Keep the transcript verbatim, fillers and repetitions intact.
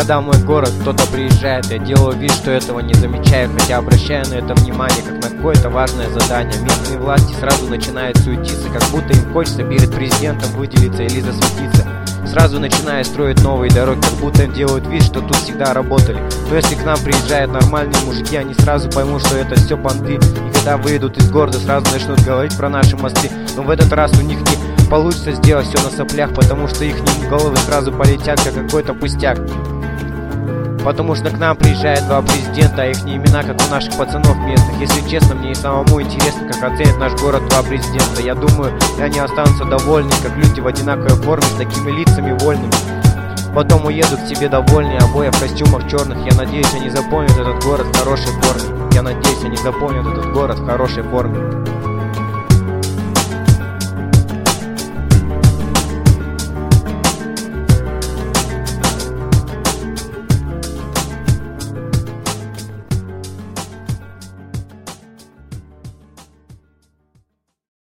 когда в мой город кто-то приезжает, я делаю вид, что этого не замечаю, хотя обращаю на это внимание, как на какое-то важное задание. Местные власти сразу начинают суетиться, как будто им хочется перед президентом выделиться или засветиться. Сразу начиная строить новые дороги, как будто им делают вид, что тут всегда работали. Но если к нам приезжают нормальные мужики, они сразу поймут, что это все понты. И когда выйдут из города, сразу начнут говорить про наши мосты. Но в этот раз у них не получится сделать все на соплях, потому что их головы сразу полетят, как какой-то пустяк. Потому что к нам приезжают два президента, а их имена, как у наших пацанов местных. Если честно, мне и самому интересно, как оценит наш город два президента. Я думаю, они останутся довольны, как люди в одинаковой форме, с такими лицами вольными. Потом уедут к себе довольные, обои в костюмах черных. Я надеюсь, они запомнят этот город в хорошей форме. Я надеюсь, они запомнят этот город в хорошей форме.